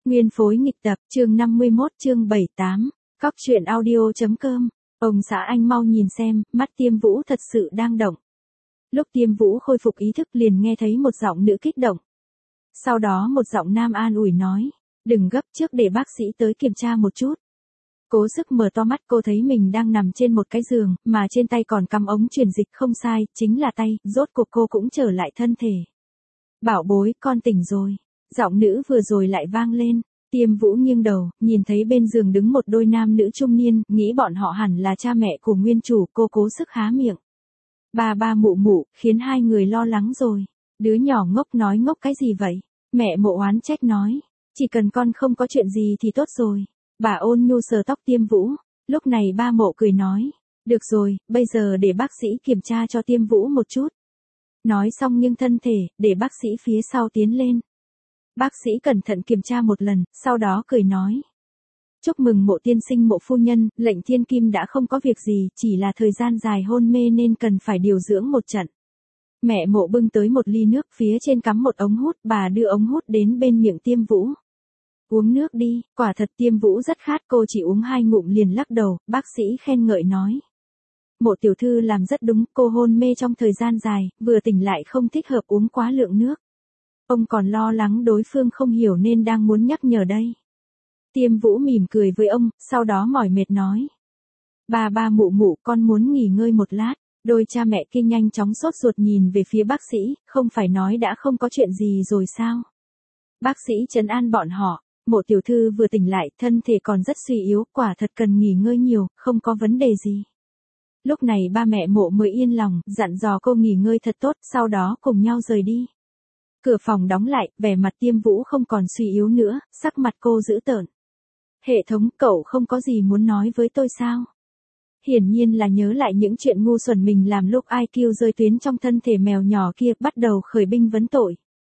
Nguyên phối nghịch tập, chương 51 chương 78, cóc truyện audio.com. Ông xã anh mau nhìn xem, mắt Tiêm Vũ thật sự đang động. Lúc Tiêm Vũ khôi phục ý thức liền nghe thấy một giọng nữ kích động. Sau đó một giọng nam an ủi nói, đừng gấp, trước để bác sĩ tới kiểm tra một chút. Cố sức mở to mắt, cô thấy mình đang nằm trên một cái giường, mà trên tay còn cắm ống truyền dịch, không sai, chính là tay, rốt cuộc cô cũng trở lại thân thể. Bảo bối, con tỉnh rồi. Giọng nữ vừa rồi lại vang lên. Tiêm Vũ nghiêng đầu, nhìn thấy bên giường đứng một đôi nam nữ trung niên, nghĩ bọn họ hẳn là cha mẹ của nguyên chủ, cô cố sức há miệng. Ba mụ mụ, khiến hai người lo lắng rồi. Đứa nhỏ ngốc nói ngốc cái gì vậy? Mẹ Mộ oán trách nói, chỉ cần con không có chuyện gì thì tốt rồi. Bà ôn nhu sờ tóc Tiêm Vũ. Lúc này ba Mộ cười nói, được rồi, bây giờ để bác sĩ kiểm tra cho Tiêm Vũ một chút. Nói xong nghiêng thân thể, để bác sĩ phía sau tiến lên. Bác sĩ cẩn thận kiểm tra một lần, sau đó cười nói. Chúc mừng Mộ tiên sinh Mộ phu nhân, lệnh thiên kim đã không có việc gì, chỉ là thời gian dài hôn mê nên cần phải điều dưỡng một trận. Mẹ Mộ bưng tới một ly nước, phía trên cắm một ống hút, bà đưa ống hút đến bên miệng Tiêm Vũ. Uống nước đi, quả thật Tiêm Vũ rất khát, cô chỉ uống 2 ngụm liền lắc đầu, bác sĩ khen ngợi nói. Mộ tiểu thư làm rất đúng, cô hôn mê trong thời gian dài, vừa tỉnh lại không thích hợp uống quá lượng nước. Ông còn lo lắng đối phương không hiểu nên đang muốn nhắc nhở đây. Tiêm Vũ mỉm cười với ông, sau đó mỏi mệt nói. Ba mụ mụ, con muốn nghỉ ngơi một lát. Đôi cha mẹ kia nhanh chóng sốt ruột nhìn về phía bác sĩ, không phải nói đã không có chuyện gì rồi sao? Bác sĩ trấn an bọn họ, Mộ tiểu thư vừa tỉnh lại, thân thể còn rất suy yếu, quả thật cần nghỉ ngơi nhiều, không có vấn đề gì. Lúc này ba mẹ Mộ mới yên lòng, dặn dò cô nghỉ ngơi thật tốt, sau đó cùng nhau rời đi. Cửa phòng đóng lại, vẻ mặt Tiêm Vũ không còn suy yếu nữa, sắc mặt cô dữ tợn. Hệ thống, cậu không có gì muốn nói với tôi sao? Hiển nhiên là nhớ lại những chuyện ngu xuẩn mình làm lúc IQ rơi tuyến trong thân thể mèo nhỏ kia, bắt đầu khởi binh vấn tội.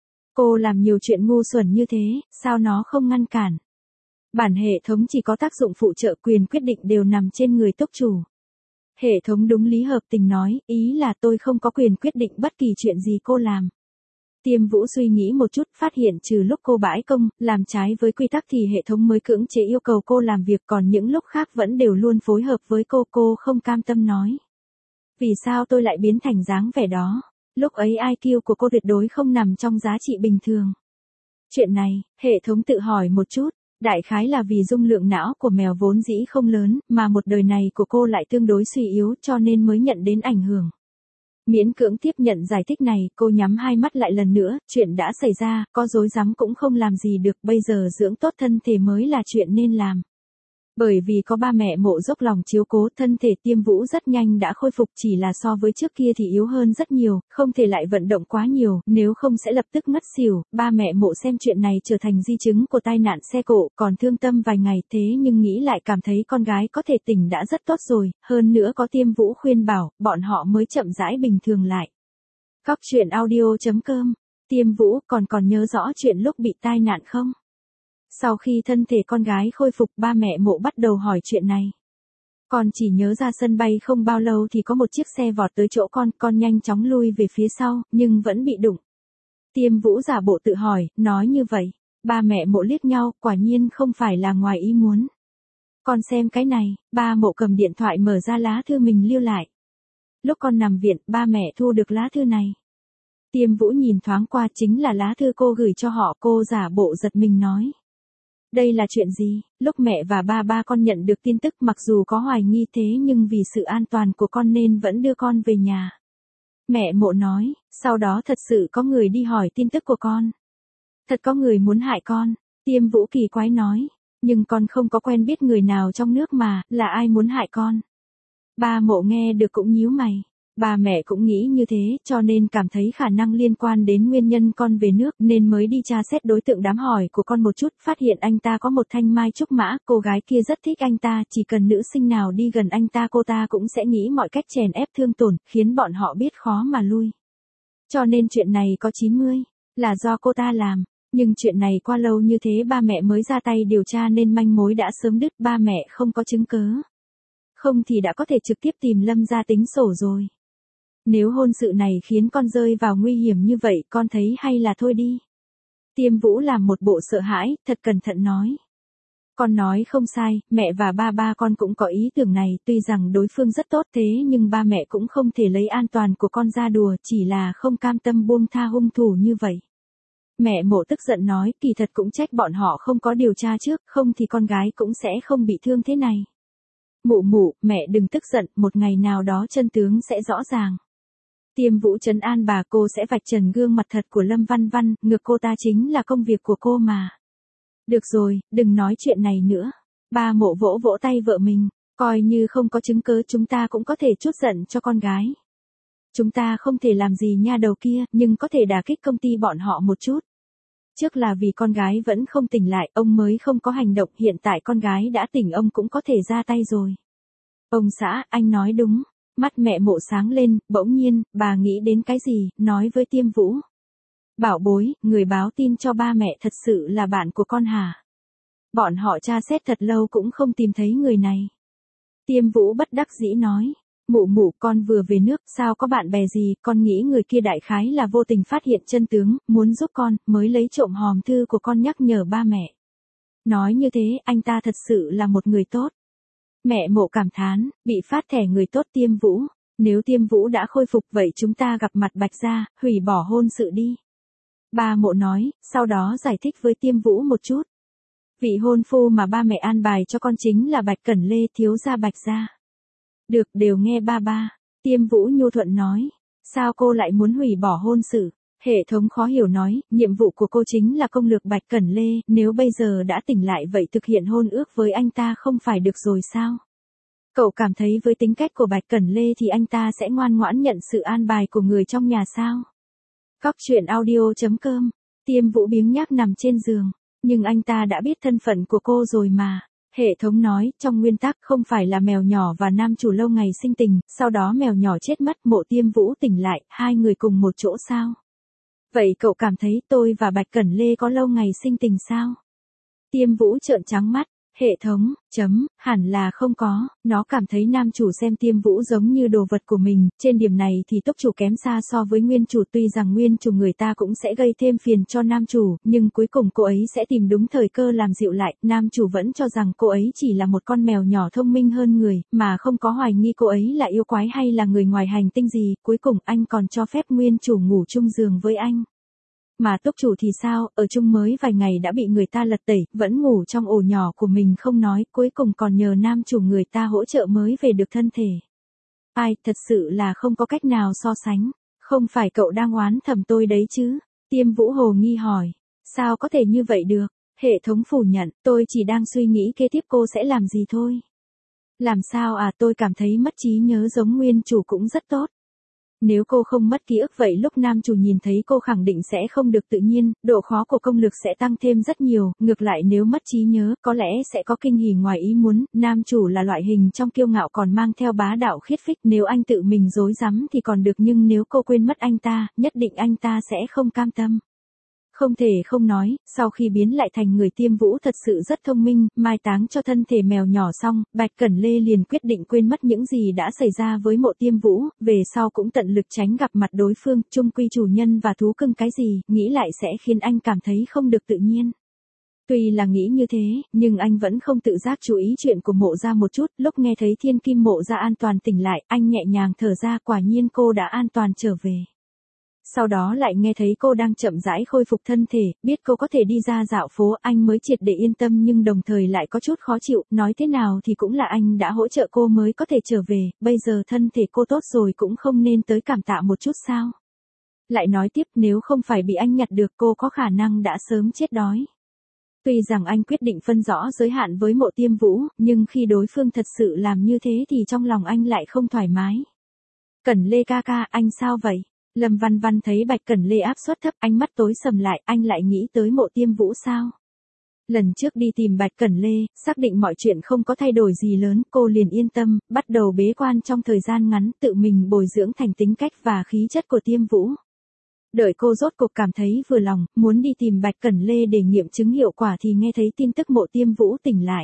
Cô làm nhiều chuyện ngu xuẩn như thế, sao nó không ngăn cản? Bản hệ thống chỉ có tác dụng phụ trợ, quyền quyết định đều nằm trên người túc chủ. Hệ thống đúng lý hợp tình nói, ý là tôi không có quyền quyết định bất kỳ chuyện gì cô làm. Tiêm Vũ suy nghĩ một chút, phát hiện trừ lúc cô bãi công, làm trái với quy tắc thì hệ thống mới cưỡng chế yêu cầu cô làm việc, còn những lúc khác vẫn đều luôn phối hợp với cô không cam tâm nói. Vì sao tôi lại biến thành dáng vẻ đó? Lúc ấy IQ của cô tuyệt đối không nằm trong giá trị bình thường. Chuyện này, hệ thống tự hỏi một chút, đại khái là vì dung lượng não của mèo vốn dĩ không lớn, mà một đời này của cô lại tương đối suy yếu cho nên mới nhận đến ảnh hưởng. Miễn cưỡng tiếp nhận giải thích này, cô nhắm hai mắt lại lần nữa, chuyện đã xảy ra, có dối rắm cũng không làm gì được, bây giờ dưỡng tốt thân thể mới là chuyện nên làm. Bởi vì có ba mẹ Mộ dốc lòng chiếu cố, thân thể Tiêm Vũ rất nhanh đã khôi phục, chỉ là so với trước kia thì yếu hơn rất nhiều, không thể lại vận động quá nhiều, nếu không sẽ lập tức ngất xỉu. Ba mẹ Mộ xem chuyện này trở thành di chứng của tai nạn xe cộ, còn thương tâm vài ngày, thế nhưng nghĩ lại cảm thấy con gái có thể tỉnh đã rất tốt rồi, hơn nữa có Tiêm Vũ khuyên bảo, bọn họ mới chậm rãi bình thường lại. Cóc truyện audio.com. Tiêm Vũ còn nhớ rõ chuyện lúc bị tai nạn không? Sau khi thân thể con gái khôi phục, ba mẹ Mộ bắt đầu hỏi chuyện này. Con chỉ nhớ ra sân bay không bao lâu thì có một chiếc xe vọt tới chỗ con nhanh chóng lui về phía sau, nhưng vẫn bị đụng. Tiêm Vũ giả bộ tự hỏi, nói như vậy. Ba mẹ Mộ liếc nhau, quả nhiên không phải là ngoài ý muốn. Con xem cái này, ba Mộ cầm điện thoại mở ra lá thư mình lưu lại. Lúc con nằm viện, ba mẹ thu được lá thư này. Tiêm Vũ nhìn thoáng qua, chính là lá thư cô gửi cho họ, cô giả bộ giật mình nói. Đây là chuyện gì? Lúc mẹ và ba con nhận được tin tức, mặc dù có hoài nghi thế nhưng vì sự an toàn của con nên vẫn đưa con về nhà. Mẹ Mộ nói, sau đó thật sự có người đi hỏi tin tức của con. Thật có người muốn hại con. Tiêm Vũ kỳ quái nói, nhưng con không có quen biết người nào trong nước mà, là ai muốn hại con? Ba Mộ nghe được cũng nhíu mày. Ba mẹ cũng nghĩ như thế, cho nên cảm thấy khả năng liên quan đến nguyên nhân con về nước nên mới đi tra xét đối tượng đám hỏi của con một chút, phát hiện anh ta có một thanh mai trúc mã, cô gái kia rất thích anh ta, chỉ cần nữ sinh nào đi gần anh ta cô ta cũng sẽ nghĩ mọi cách chèn ép thương tổn, khiến bọn họ biết khó mà lui. Cho nên chuyện này có 90, là do cô ta làm. Nhưng chuyện này qua lâu như thế ba mẹ mới ra tay điều tra nên manh mối đã sớm đứt, ba mẹ không có chứng cớ. Không thì đã có thể trực tiếp tìm Lâm ra tính sổ rồi. Nếu hôn sự này khiến con rơi vào nguy hiểm như vậy, con thấy hay là thôi đi. Tiêm Vũ làm một bộ sợ hãi, thật cẩn thận nói. Con nói không sai, mẹ và ba con cũng có ý tưởng này, tuy rằng đối phương rất tốt thế nhưng ba mẹ cũng không thể lấy an toàn của con ra đùa, chỉ là không cam tâm buông tha hung thủ như vậy. Mẹ Mộ tức giận nói, kỳ thật cũng trách bọn họ không có điều tra trước, không thì con gái cũng sẽ không bị thương thế này. Mụ, mẹ đừng tức giận, một ngày nào đó chân tướng sẽ rõ ràng. Tiêm Vũ trấn an bà, cô sẽ vạch trần gương mặt thật của Lâm Văn Văn, ngược cô ta chính là công việc của cô mà. Được rồi, đừng nói chuyện này nữa. Ba Mộ vỗ vỗ tay vợ mình, coi như không có chứng cứ chúng ta cũng có thể trút giận cho con gái. Chúng ta không thể làm gì nha đầu kia, nhưng có thể đả kích công ty bọn họ một chút. Trước là vì con gái vẫn không tỉnh lại, ông mới không có hành động, hiện tại con gái đã tỉnh ông cũng có thể ra tay rồi. Ông xã, anh nói đúng. Mắt mẹ Mộ sáng lên, bỗng nhiên, bà nghĩ đến cái gì, nói với Tiêm Vũ. Bảo bối, người báo tin cho ba mẹ thật sự là bạn của con hả? Bọn họ tra xét thật lâu cũng không tìm thấy người này. Tiêm Vũ bất đắc dĩ nói. Mụ, con vừa về nước, sao có bạn bè gì, con nghĩ người kia đại khái là vô tình phát hiện chân tướng, muốn giúp con, mới lấy trộm hòm thư của con nhắc nhở ba mẹ. Nói như thế, anh ta thật sự là một người tốt. Mẹ Mộ cảm thán, bị phát thẻ người tốt Tiêm Vũ. Nếu Tiêm Vũ đã khôi phục vậy chúng ta gặp mặt Bạch gia, hủy bỏ hôn sự đi. Ba Mộ nói, sau đó giải thích với Tiêm Vũ một chút. Vị hôn phu mà ba mẹ an bài cho con chính là Bạch Cẩn Lê, thiếu gia Bạch gia. Được, đều nghe ba. Tiêm Vũ nhu thuận nói. Sao cô lại muốn hủy bỏ hôn sự? Hệ thống khó hiểu nói, nhiệm vụ của cô chính là công lược Bạch Cẩn Lê, nếu bây giờ đã tỉnh lại vậy thực hiện hôn ước với anh ta không phải được rồi sao? Cậu cảm thấy với tính cách của Bạch Cẩn Lê thì anh ta sẽ ngoan ngoãn nhận sự an bài của người trong nhà sao? Cóc truyện audio.com. Tiêm Vũ biếng nhác nằm trên giường. Nhưng anh ta đã biết thân phận của cô rồi mà. Hệ thống nói, trong nguyên tắc không phải là mèo nhỏ và nam chủ lâu ngày sinh tình, sau đó mèo nhỏ chết mất, Mộ Tiêm Vũ tỉnh lại, hai người cùng một chỗ sao? Vậy cậu cảm thấy tôi và Bạch Cẩn Lê có lâu ngày sinh tình sao? Tiêm Vũ trợn trắng mắt. Hệ thống, hẳn là không có, nó cảm thấy nam chủ xem Tiêm Vũ giống như đồ vật của mình, trên điểm này thì tốc chủ kém xa so với nguyên chủ, tuy rằng nguyên chủ người ta cũng sẽ gây thêm phiền cho nam chủ, nhưng cuối cùng cô ấy sẽ tìm đúng thời cơ làm dịu lại, nam chủ vẫn cho rằng cô ấy chỉ là một con mèo nhỏ thông minh hơn người, mà không có hoài nghi cô ấy là yêu quái hay là người ngoài hành tinh gì, cuối cùng anh còn cho phép nguyên chủ ngủ chung giường với anh. Mà túc chủ thì sao, ở chung mới vài ngày đã bị người ta lật tẩy, vẫn ngủ trong ổ nhỏ của mình không nói, cuối cùng còn nhờ nam chủ người ta hỗ trợ mới về được thân thể. Ai, thật sự là không có cách nào so sánh. Không phải cậu đang oán thầm tôi đấy chứ? Tiêm Vũ hồ nghi hỏi. Sao có thể như vậy được? Hệ thống phủ nhận, tôi chỉ đang suy nghĩ kế tiếp cô sẽ làm gì thôi. Làm sao à, tôi cảm thấy mất trí nhớ giống nguyên chủ cũng rất tốt. Nếu cô không mất ký ức vậy lúc nam chủ nhìn thấy cô khẳng định sẽ không được tự nhiên, độ khó của công lực sẽ tăng thêm rất nhiều, ngược lại nếu mất trí nhớ, có lẽ sẽ có kinh hỉ ngoài ý muốn, nam chủ là loại hình trong kiêu ngạo còn mang theo bá đạo khiết phích, nếu anh tự mình dối rắm thì còn được nhưng nếu cô quên mất anh ta, nhất định anh ta sẽ không cam tâm. Không thể không nói, sau khi biến lại thành người Tiêm Vũ thật sự rất thông minh, mai táng cho thân thể mèo nhỏ xong, Bạch Cẩn Lê liền quyết định quên mất những gì đã xảy ra với Mộ Tiêm Vũ, về sau cũng tận lực tránh gặp mặt đối phương, chung quy chủ nhân và thú cưng cái gì, nghĩ lại sẽ khiến anh cảm thấy không được tự nhiên. Tuy là nghĩ như thế, nhưng anh vẫn không tự giác chú ý chuyện của Mộ gia một chút, lúc nghe thấy Thiên Kim Mộ gia an toàn tỉnh lại, anh nhẹ nhàng thở ra, quả nhiên cô đã an toàn trở về. Sau đó lại nghe thấy cô đang chậm rãi khôi phục thân thể, biết cô có thể đi ra dạo phố, anh mới triệt để yên tâm nhưng đồng thời lại có chút khó chịu, nói thế nào thì cũng là anh đã hỗ trợ cô mới có thể trở về, bây giờ thân thể cô tốt rồi cũng không nên tới cảm tạ một chút sao. Lại nói tiếp nếu không phải bị anh nhặt được cô có khả năng đã sớm chết đói. Tuy rằng anh quyết định phân rõ giới hạn với Mộ Tiêm Vũ, nhưng khi đối phương thật sự làm như thế thì trong lòng anh lại không thoải mái. Cẩn Lê ca ca, anh sao vậy? Lâm Văn Văn thấy Bạch Cẩn Lê áp suất thấp, ánh mắt tối sầm lại, anh lại nghĩ tới Mộ Tiêm Vũ sao? Lần trước đi tìm Bạch Cẩn Lê, xác định mọi chuyện không có thay đổi gì lớn, cô liền yên tâm, bắt đầu bế quan trong thời gian ngắn, tự mình bồi dưỡng thành tính cách và khí chất của Tiêm Vũ. Đợi cô rốt cuộc cảm thấy vừa lòng, muốn đi tìm Bạch Cẩn Lê để nghiệm chứng hiệu quả thì nghe thấy tin tức Mộ Tiêm Vũ tỉnh lại.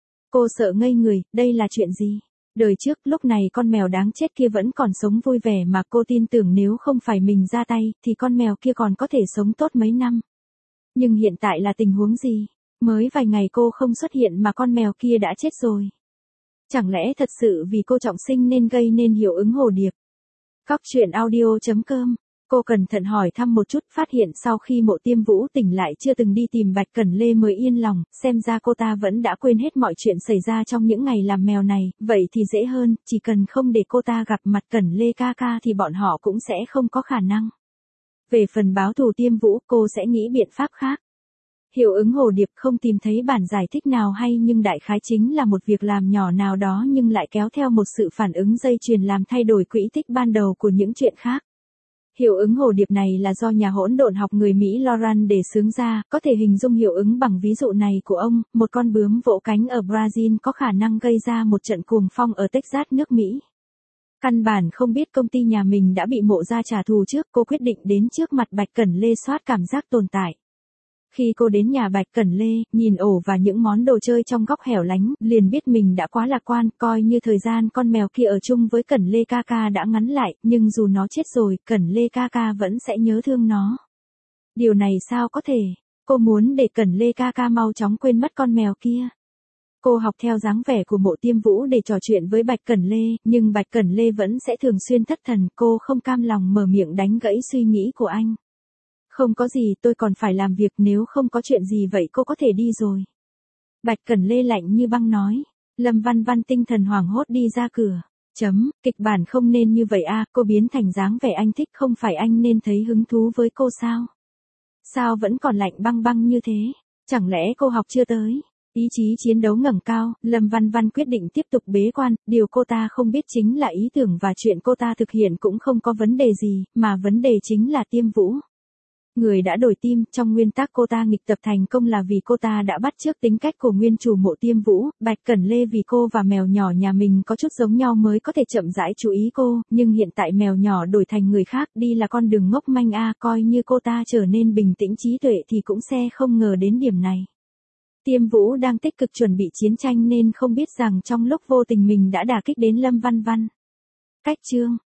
Cô sợ ngây người, đây là chuyện gì? Đời trước lúc này con mèo đáng chết kia vẫn còn sống vui vẻ mà cô tin tưởng nếu không phải mình ra tay thì con mèo kia còn có thể sống tốt mấy năm. Nhưng hiện tại là tình huống gì? Mới vài ngày cô không xuất hiện mà con mèo kia đã chết rồi. Chẳng lẽ thật sự vì cô trọng sinh nên gây nên hiệu ứng hồ điệp? Cóc truyện audio.com. Cô cẩn thận hỏi thăm một chút, phát hiện sau khi Mộ Tiêm Vũ tỉnh lại chưa từng đi tìm Bạch Cẩn Lê mới yên lòng, xem ra cô ta vẫn đã quên hết mọi chuyện xảy ra trong những ngày làm mèo này, vậy thì dễ hơn, chỉ cần không để cô ta gặp mặt Cẩn Lê ca ca thì bọn họ cũng sẽ không có khả năng. Về phần báo thù Tiêm Vũ, cô sẽ nghĩ biện pháp khác. Hiệu ứng hồ điệp không tìm thấy bản giải thích nào hay, nhưng đại khái chính là một việc làm nhỏ nào đó nhưng lại kéo theo một sự phản ứng dây chuyền làm thay đổi quỹ tích ban đầu của những chuyện khác. Hiệu ứng hồ điệp này là do nhà hỗn độn học người Mỹ Laurent đề xướng ra, có thể hình dung hiệu ứng bằng ví dụ này của ông, một con bướm vỗ cánh ở Brazil có khả năng gây ra một trận cuồng phong ở Texas nước Mỹ. Căn bản không biết công ty nhà mình đã bị Mộ gia trả thù trước, cô quyết định đến trước mặt Bạch Cẩn Lê soát cảm giác tồn tại. Khi cô đến nhà Bạch Cẩn Lê, nhìn ổ và những món đồ chơi trong góc hẻo lánh, liền biết mình đã quá lạc quan, coi như thời gian con mèo kia ở chung với Cẩn Lê ca ca đã ngắn lại, nhưng dù nó chết rồi, Cẩn Lê ca ca vẫn sẽ nhớ thương nó. Điều này sao có thể? Cô muốn để Cẩn Lê ca ca mau chóng quên mất con mèo kia. Cô học theo dáng vẻ của Mộ Tiêm Vũ để trò chuyện với Bạch Cẩn Lê, nhưng Bạch Cẩn Lê vẫn sẽ thường xuyên thất thần, cô không cam lòng mở miệng đánh gãy suy nghĩ của anh. Không có gì, tôi còn phải làm việc, nếu không có chuyện gì vậy cô có thể đi rồi. Bạch Cẩn Lê lạnh như băng nói. Lâm Văn Văn tinh thần hoảng hốt đi ra cửa. Kịch bản không nên như vậy à, cô biến thành dáng vẻ anh thích, không phải anh nên thấy hứng thú với cô sao? Sao vẫn còn lạnh băng băng như thế? Chẳng lẽ cô học chưa tới? Ý chí chiến đấu ngẩng cao, Lâm Văn Văn quyết định tiếp tục bế quan, điều cô ta không biết chính là ý tưởng và chuyện cô ta thực hiện cũng không có vấn đề gì, mà vấn đề chính là Tiêm Vũ. Người đã đổi tim, trong nguyên tắc cô ta nghịch tập thành công là vì cô ta đã bắt chước tính cách của nguyên chủ Mộ Tiêm Vũ, Bạch Cẩn Lê vì cô và mèo nhỏ nhà mình có chút giống nhau mới có thể chậm rãi chú ý cô, nhưng hiện tại mèo nhỏ đổi thành người khác đi là con đường ngốc manh a, coi như cô ta trở nên bình tĩnh trí tuệ thì cũng sẽ không ngờ đến điểm này. Tiêm Vũ đang tích cực chuẩn bị chiến tranh nên không biết rằng trong lúc vô tình mình đã đả kích đến Lâm Văn Văn. Cách chương